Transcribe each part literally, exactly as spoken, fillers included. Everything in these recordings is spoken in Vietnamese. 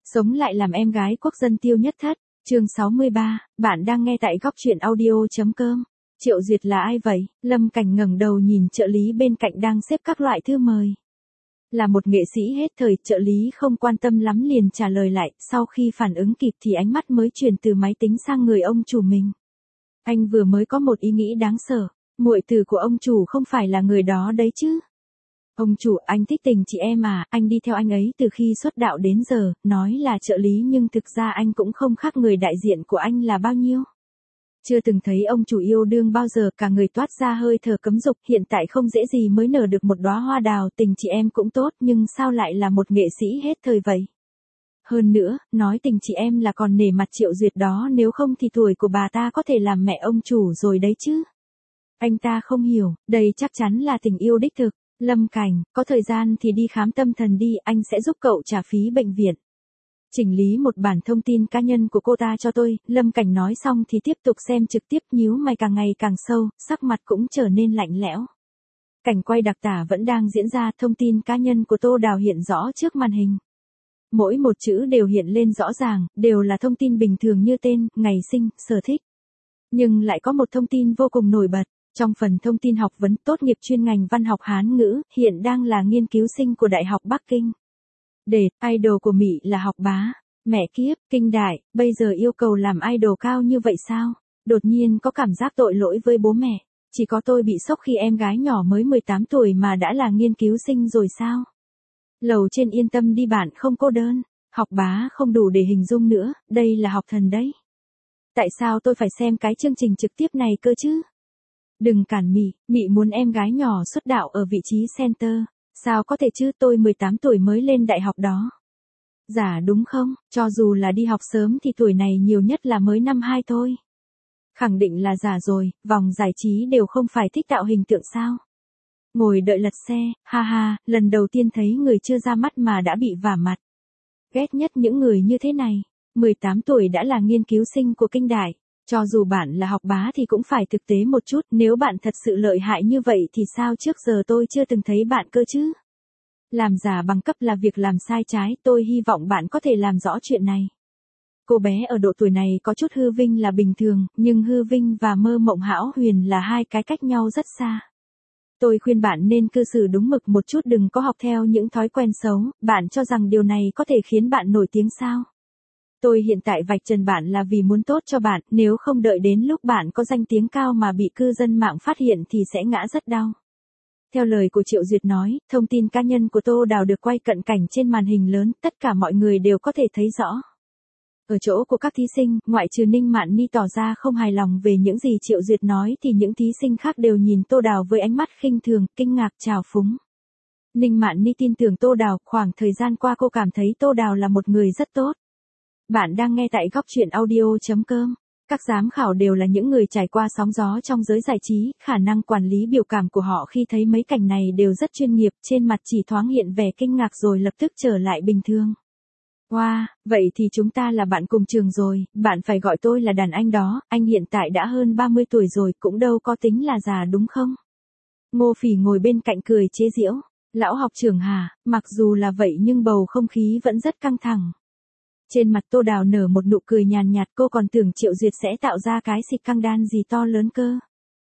Sống lại làm em gái quốc dân Tiêu Nhất Thất, chương sáu mươi ba, bạn đang nghe tại góc truyện audio.com. Triệu Duyệt là ai vậy? Lâm Cảnh ngẩng đầu nhìn trợ lý bên cạnh đang xếp các loại thư mời. Là một nghệ sĩ hết thời, trợ lý không quan tâm lắm liền trả lời lại, sau khi phản ứng kịp thì ánh mắt mới chuyển từ máy tính sang người ông chủ mình. Anh vừa mới có một ý nghĩ đáng sợ, muội tử của ông chủ không phải là người đó đấy chứ? Ông chủ, anh thích Tình Chị Em à, anh đi theo anh ấy từ khi xuất đạo đến giờ, nói là trợ lý nhưng thực ra anh cũng không khác người đại diện của anh là bao nhiêu. Chưa từng thấy ông chủ yêu đương bao giờ, cả người toát ra hơi thở cấm dục, hiện tại không dễ gì mới nở được một đóa hoa đào. Tình Chị Em cũng tốt nhưng sao lại là một nghệ sĩ hết thời vậy? Hơn nữa, nói Tình Chị Em là còn nể mặt Triệu Duyệt đó, nếu không thì tuổi của bà ta có thể làm mẹ ông chủ rồi đấy chứ. Anh ta không hiểu, đây chắc chắn là tình yêu đích thực. Lâm Cảnh, có thời gian thì đi khám tâm thần đi, anh sẽ giúp cậu trả phí bệnh viện. Chỉnh lý một bản thông tin cá nhân của cô ta cho tôi, Lâm Cảnh nói xong thì tiếp tục xem trực tiếp, nhíu mày càng ngày càng sâu, sắc mặt cũng trở nên lạnh lẽo. Cảnh quay đặc tả vẫn đang diễn ra, thông tin cá nhân của Tô Đào hiện rõ trước màn hình. Mỗi một chữ đều hiện lên rõ ràng, đều là thông tin bình thường như tên, ngày sinh, sở thích. Nhưng lại có một thông tin vô cùng nổi bật. Trong phần thông tin học vấn, tốt nghiệp chuyên ngành văn học Hán ngữ, hiện đang là nghiên cứu sinh của Đại học Bắc Kinh. Đề, idol của Mỹ là Học Bá. Mẹ kiếp, Kinh Đại, bây giờ yêu cầu làm idol cao như vậy sao? Đột nhiên có cảm giác tội lỗi với bố mẹ. Chỉ có tôi bị sốc khi em gái nhỏ mới mười tám tuổi mà đã là nghiên cứu sinh rồi sao? Lầu trên yên tâm đi, bạn không cô đơn. Học Bá không đủ để hình dung nữa, đây là học thần đấy. Tại sao tôi phải xem cái chương trình trực tiếp này cơ chứ? Đừng cản Mị, Mị muốn em gái nhỏ xuất đạo ở vị trí center. Sao có thể chứ, tôi mười tám tuổi mới lên đại học đó. Giả đúng không, cho dù là đi học sớm thì tuổi này nhiều nhất là mới năm hai thôi. Khẳng định là giả rồi, vòng giải trí đều không phải thích tạo hình tượng sao. Ngồi đợi lật xe, ha ha, lần đầu tiên thấy người chưa ra mắt mà đã bị vả mặt. Ghét nhất những người như thế này, mười tám tuổi đã là nghiên cứu sinh của Kinh Đại. Cho dù bạn là học bá thì cũng phải thực tế một chút, nếu bạn thật sự lợi hại như vậy thì sao trước giờ tôi chưa từng thấy bạn cơ chứ? Làm giả bằng cấp là việc làm sai trái, tôi hy vọng bạn có thể làm rõ chuyện này. Cô bé ở độ tuổi này có chút hư vinh là bình thường, nhưng hư vinh và mơ mộng hão huyền là hai cái cách nhau rất xa. Tôi khuyên bạn nên cư xử đúng mực một chút, đừng có học theo những thói quen xấu. Bạn cho rằng điều này có thể khiến bạn nổi tiếng sao? Tôi hiện tại vạch trần bạn là vì muốn tốt cho bạn, nếu không đợi đến lúc bạn có danh tiếng cao mà bị cư dân mạng phát hiện thì sẽ ngã rất đau. Theo lời của Triệu Duyệt nói, thông tin cá nhân của Tô Đào được quay cận cảnh trên màn hình lớn, tất cả mọi người đều có thể thấy rõ. Ở chỗ của các thí sinh, ngoại trừ Ninh Mạn Ni tỏ ra không hài lòng về những gì Triệu Duyệt nói thì những thí sinh khác đều nhìn Tô Đào với ánh mắt khinh thường, kinh ngạc, trào phúng. Ninh Mạn Ni tin tưởng Tô Đào, khoảng thời gian qua cô cảm thấy Tô Đào là một người rất tốt. Bạn đang nghe tại góc truyện audio.com. Các giám khảo đều là những người trải qua sóng gió trong giới giải trí, khả năng quản lý biểu cảm của họ khi thấy mấy cảnh này đều rất chuyên nghiệp, trên mặt chỉ thoáng hiện vẻ kinh ngạc rồi lập tức trở lại bình thường. Wow, vậy thì chúng ta là bạn cùng trường rồi, bạn phải gọi tôi là đàn anh đó, anh hiện tại đã hơn ba mươi tuổi rồi, cũng đâu có tính là già đúng không? Ngô Phỉ ngồi bên cạnh cười chế giễu, lão học trưởng hả, mặc dù là vậy nhưng bầu không khí vẫn rất căng thẳng. Trên mặt Tô Đào nở một nụ cười nhàn nhạt, cô còn tưởng Triệu Duyệt sẽ tạo ra cái xịt căng đan gì to lớn cơ.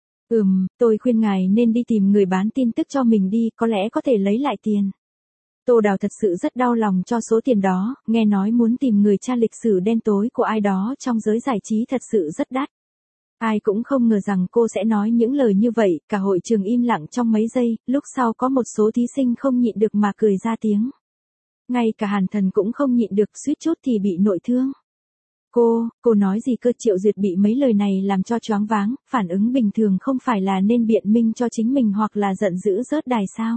Ừm, tôi khuyên ngài nên đi tìm người bán tin tức cho mình đi, có lẽ có thể lấy lại tiền. Tô Đào thật sự rất đau lòng cho số tiền đó, nghe nói muốn tìm người tra lịch sử đen tối của ai đó trong giới giải trí thật sự rất đắt. Ai cũng không ngờ rằng cô sẽ nói những lời như vậy, cả hội trường im lặng trong mấy giây, lúc sau có một số thí sinh không nhịn được mà cười ra tiếng. Ngay cả Hàn Thần cũng không nhịn được, suýt chút thì bị nội thương. Cô, cô nói gì cơ? Triệu Duyệt bị mấy lời này làm cho choáng váng, phản ứng bình thường không phải là nên biện minh cho chính mình hoặc là giận dữ rớt đài sao?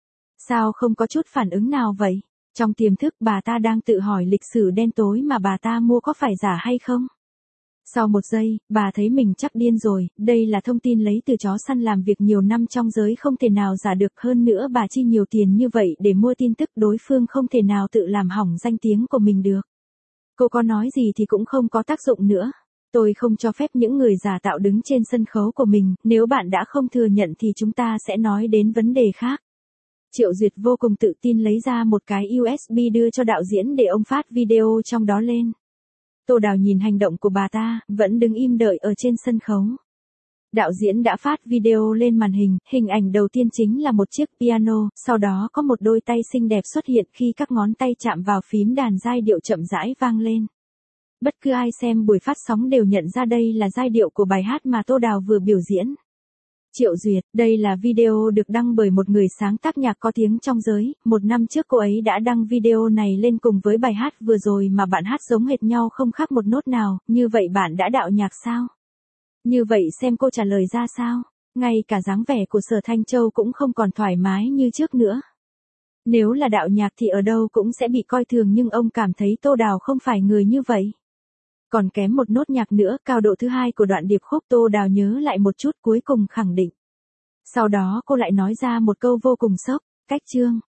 Sao không có chút phản ứng nào vậy? Trong tiềm thức bà ta đang tự hỏi lịch sử đen tối mà bà ta mua có phải giả hay không? Sau một giây, bà thấy mình chắc điên rồi, đây là thông tin lấy từ chó săn làm việc nhiều năm trong giới, không thể nào giả được, hơn nữa bà chi nhiều tiền như vậy để mua tin tức, đối phương không thể nào tự làm hỏng danh tiếng của mình được. Cô có nói gì thì cũng không có tác dụng nữa. Tôi không cho phép những người giả tạo đứng trên sân khấu của mình, nếu bạn đã không thừa nhận thì chúng ta sẽ nói đến vấn đề khác. Triệu Duyệt vô cùng tự tin lấy ra một cái u ét bê đưa cho đạo diễn để ông phát video trong đó lên. Tô Đào nhìn hành động của bà ta, vẫn đứng im đợi ở trên sân khấu. Đạo diễn đã phát video lên màn hình, hình ảnh đầu tiên chính là một chiếc piano, sau đó có một đôi tay xinh đẹp xuất hiện khi các ngón tay chạm vào phím đàn giai điệu chậm rãi vang lên. Bất cứ ai xem buổi phát sóng đều nhận ra đây là giai điệu của bài hát mà Tô Đào vừa biểu diễn. Triệu Duyệt, đây là video được đăng bởi một người sáng tác nhạc có tiếng trong giới, một năm trước cô ấy đã đăng video này lên cùng với bài hát vừa rồi mà bạn hát giống hệt nhau không khác một nốt nào, như vậy bạn đã đạo nhạc sao? Như vậy xem cô trả lời ra sao? Ngay cả dáng vẻ của Sở Thanh Châu cũng không còn thoải mái như trước nữa. Nếu là đạo nhạc thì ở đâu cũng sẽ bị coi thường nhưng ông cảm thấy Tô Đào không phải người như vậy. Còn kém một nốt nhạc nữa, cao độ thứ hai của đoạn điệp khúc Tô Đào nhớ lại một chút cuối cùng khẳng định. Sau đó cô lại nói ra một câu vô cùng sốc, cách chương.